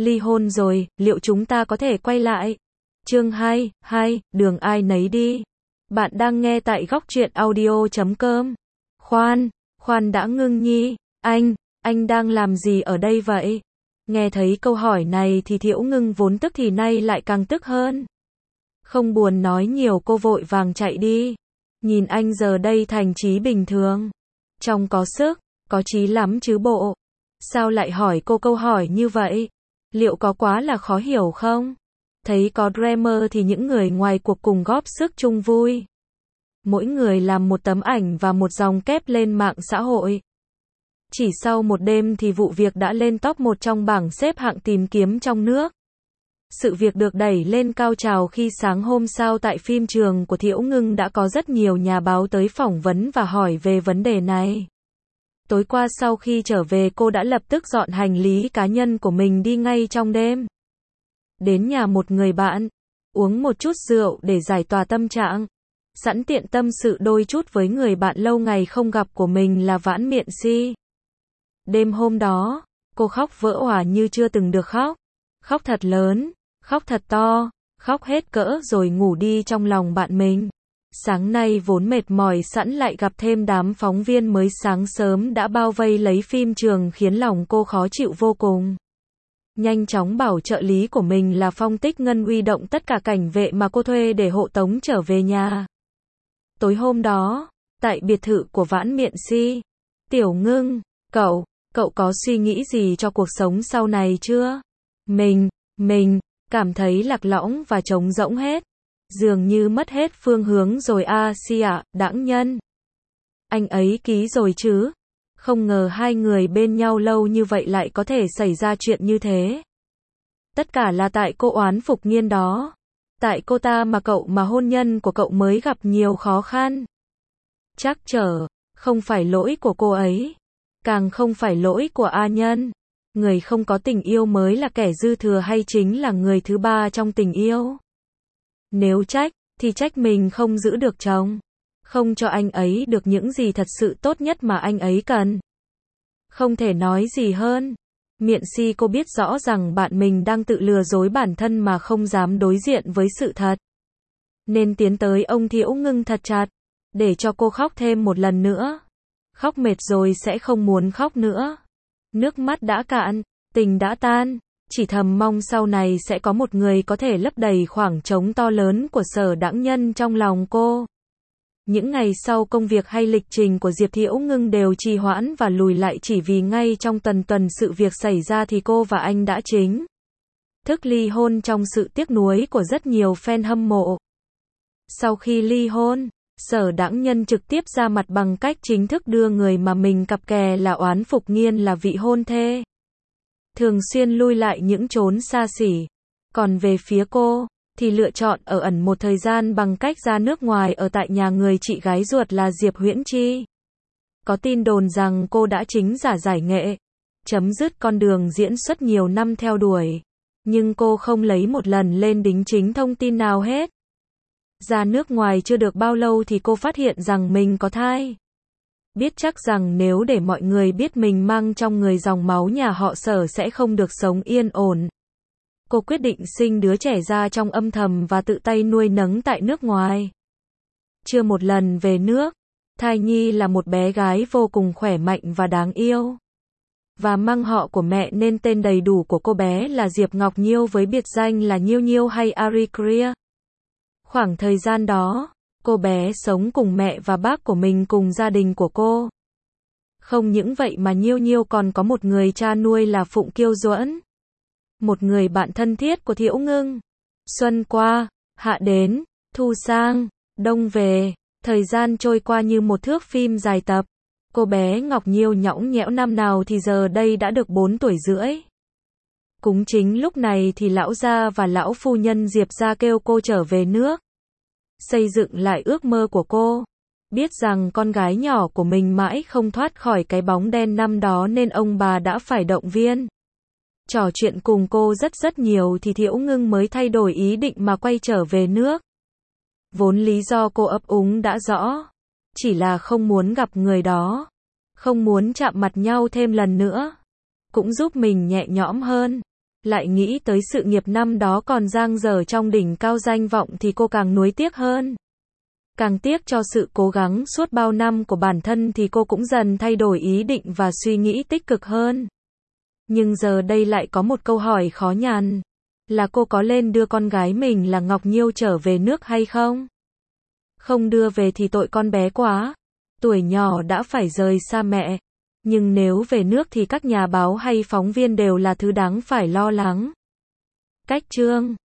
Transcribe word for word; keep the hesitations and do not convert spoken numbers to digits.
ly hôn rồi, liệu chúng ta có thể quay lại? Chương hai, hai, đường ai nấy đi. Bạn đang nghe tại góc truyện audio chấm com. Khoan, khoan đã Ngưng Nhi, anh, anh đang làm gì ở đây vậy? Nghe thấy câu hỏi này thì Thiễu Ngưng vốn tức thì nay lại càng tức hơn. Không buồn nói nhiều, cô vội vàng chạy đi. Nhìn anh giờ đây thành trí bình thường. Trông có sức, có chí lắm chứ bộ. Sao lại hỏi cô câu hỏi như vậy? Liệu có quá là khó hiểu không? Thấy có drama thì những người ngoài cuộc cùng góp sức chung vui. Mỗi người làm một tấm ảnh và một dòng kép lên mạng xã hội. Chỉ sau một đêm thì vụ việc đã lên top một trong bảng xếp hạng tìm kiếm trong nước. Sự việc được đẩy lên cao trào khi sáng hôm sau tại phim trường của Thiễu Ngưng đã có rất nhiều nhà báo tới phỏng vấn và hỏi về vấn đề này. Tối qua sau khi trở về cô đã lập tức dọn hành lý cá nhân của mình đi ngay trong đêm. Đến nhà một người bạn, uống một chút rượu để giải tỏa tâm trạng. Sẵn tiện tâm sự đôi chút với người bạn lâu ngày không gặp của mình là Vãn Miện Si. Đêm hôm đó, cô khóc vỡ òa như chưa từng được khóc. Khóc thật lớn, khóc thật to, khóc hết cỡ rồi ngủ đi trong lòng bạn mình. Sáng nay vốn mệt mỏi sẵn lại gặp thêm đám phóng viên mới sáng sớm đã bao vây lấy phim trường khiến lòng cô khó chịu vô cùng. Nhanh chóng bảo trợ lý của mình là Phong Tích Ngân huy động tất cả cảnh vệ mà cô thuê để hộ tống trở về nhà. Tối hôm đó, tại biệt thự của Vãn Miện Si, Tiểu Ngưng, cậu, cậu có suy nghĩ gì cho cuộc sống sau này chưa? Mình, mình, cảm thấy lạc lõng và trống rỗng hết. Dường như mất hết phương hướng rồi a si ạ, đãng nhân. Anh ấy ký rồi chứ? Không ngờ hai người bên nhau lâu như vậy lại có thể xảy ra chuyện như thế. Tất cả là tại cô Oán Phục Nghiên đó. Tại cô ta mà cậu mà hôn nhân của cậu mới gặp nhiều khó khăn. Chắc chở, không phải lỗi của cô ấy. Càng không phải lỗi của A Nhân. Người không có tình yêu mới là kẻ dư thừa hay chính là người thứ ba trong tình yêu? Nếu trách, thì trách mình không giữ được chồng. Không cho anh ấy được những gì thật sự tốt nhất mà anh ấy cần. Không thể nói gì hơn. Miện Si cô biết rõ rằng bạn mình đang tự lừa dối bản thân mà không dám đối diện với sự thật. Nên tiến tới ông Thiễu Ngưng thật chặt. Để cho cô khóc thêm một lần nữa. Khóc mệt rồi sẽ không muốn khóc nữa. Nước mắt đã cạn, tình đã tan. Chỉ thầm mong sau này sẽ có một người có thể lấp đầy khoảng trống to lớn của Sở Đãng Nhân trong lòng cô. Những ngày sau công việc hay lịch trình của Diệp Thiễu Ngưng đều trì hoãn và lùi lại chỉ vì ngay trong tuần tuần sự việc xảy ra thì cô và anh đã chính thức ly hôn trong sự tiếc nuối của rất nhiều fan hâm mộ. Sau khi ly hôn, Sở Đãng Nhân trực tiếp ra mặt bằng cách chính thức đưa người mà mình cặp kè là Oán Phục Nghiên là vị hôn thê. Thường xuyên lui lại những chốn xa xỉ. Còn về phía cô, thì lựa chọn ở ẩn một thời gian bằng cách ra nước ngoài ở tại nhà người chị gái ruột là Diệp Huyễn Chi. Có tin đồn rằng cô đã chính giả giải nghệ, chấm dứt con đường diễn xuất nhiều năm theo đuổi. Nhưng cô không lấy một lần lên đính chính thông tin nào hết. Ra nước ngoài chưa được bao lâu thì cô phát hiện rằng mình có thai. Biết chắc rằng nếu để mọi người biết mình mang trong người dòng máu nhà họ Sở sẽ không được sống yên ổn. Cô quyết định sinh đứa trẻ ra trong âm thầm và tự tay nuôi nấng tại nước ngoài. Chưa một lần về nước, thai nhi là một bé gái vô cùng khỏe mạnh và đáng yêu. Và mang họ của mẹ nên tên đầy đủ của cô bé là Diệp Ngọc Nhiêu với biệt danh là Nhiêu Nhiêu hay Arikria. Khoảng thời gian đó, cô bé sống cùng mẹ và bác của mình cùng gia đình của cô. Không những vậy mà Nhiêu Nhiêu còn có một người cha nuôi là Phụng Kiêu Duẫn. Một người bạn thân thiết của Thiễu Ngưng. Xuân qua, hạ đến, thu sang, đông về, thời gian trôi qua như một thước phim dài tập. Cô bé Ngọc Nhiêu nhõng nhẽo năm nào thì giờ đây đã được bốn tuổi rưỡi. Cũng chính lúc này thì lão gia và lão phu nhân Diệp gia kêu cô trở về nước. Xây dựng lại ước mơ của cô. Biết rằng con gái nhỏ của mình mãi không thoát khỏi cái bóng đen năm đó nên ông bà đã phải động viên. Trò chuyện cùng cô rất rất nhiều thì Thiễu Ngưng mới thay đổi ý định mà quay trở về nước. Vốn lý do cô ấp úng đã rõ. Chỉ là không muốn gặp người đó. Không muốn chạm mặt nhau thêm lần nữa. Cũng giúp mình nhẹ nhõm hơn. Lại nghĩ tới sự nghiệp năm đó còn dang dở trong đỉnh cao danh vọng thì cô càng nuối tiếc hơn. Càng tiếc cho sự cố gắng suốt bao năm của bản thân thì cô cũng dần thay đổi ý định và suy nghĩ tích cực hơn. Nhưng giờ đây lại có một câu hỏi khó nhằn. Là cô có lên đưa con gái mình là Ngọc Nhiêu trở về nước hay không? Không đưa về thì tội con bé quá. Tuổi nhỏ đã phải rời xa mẹ. Nhưng nếu về nước thì các nhà báo hay phóng viên đều là thứ đáng phải lo lắng. Cách chương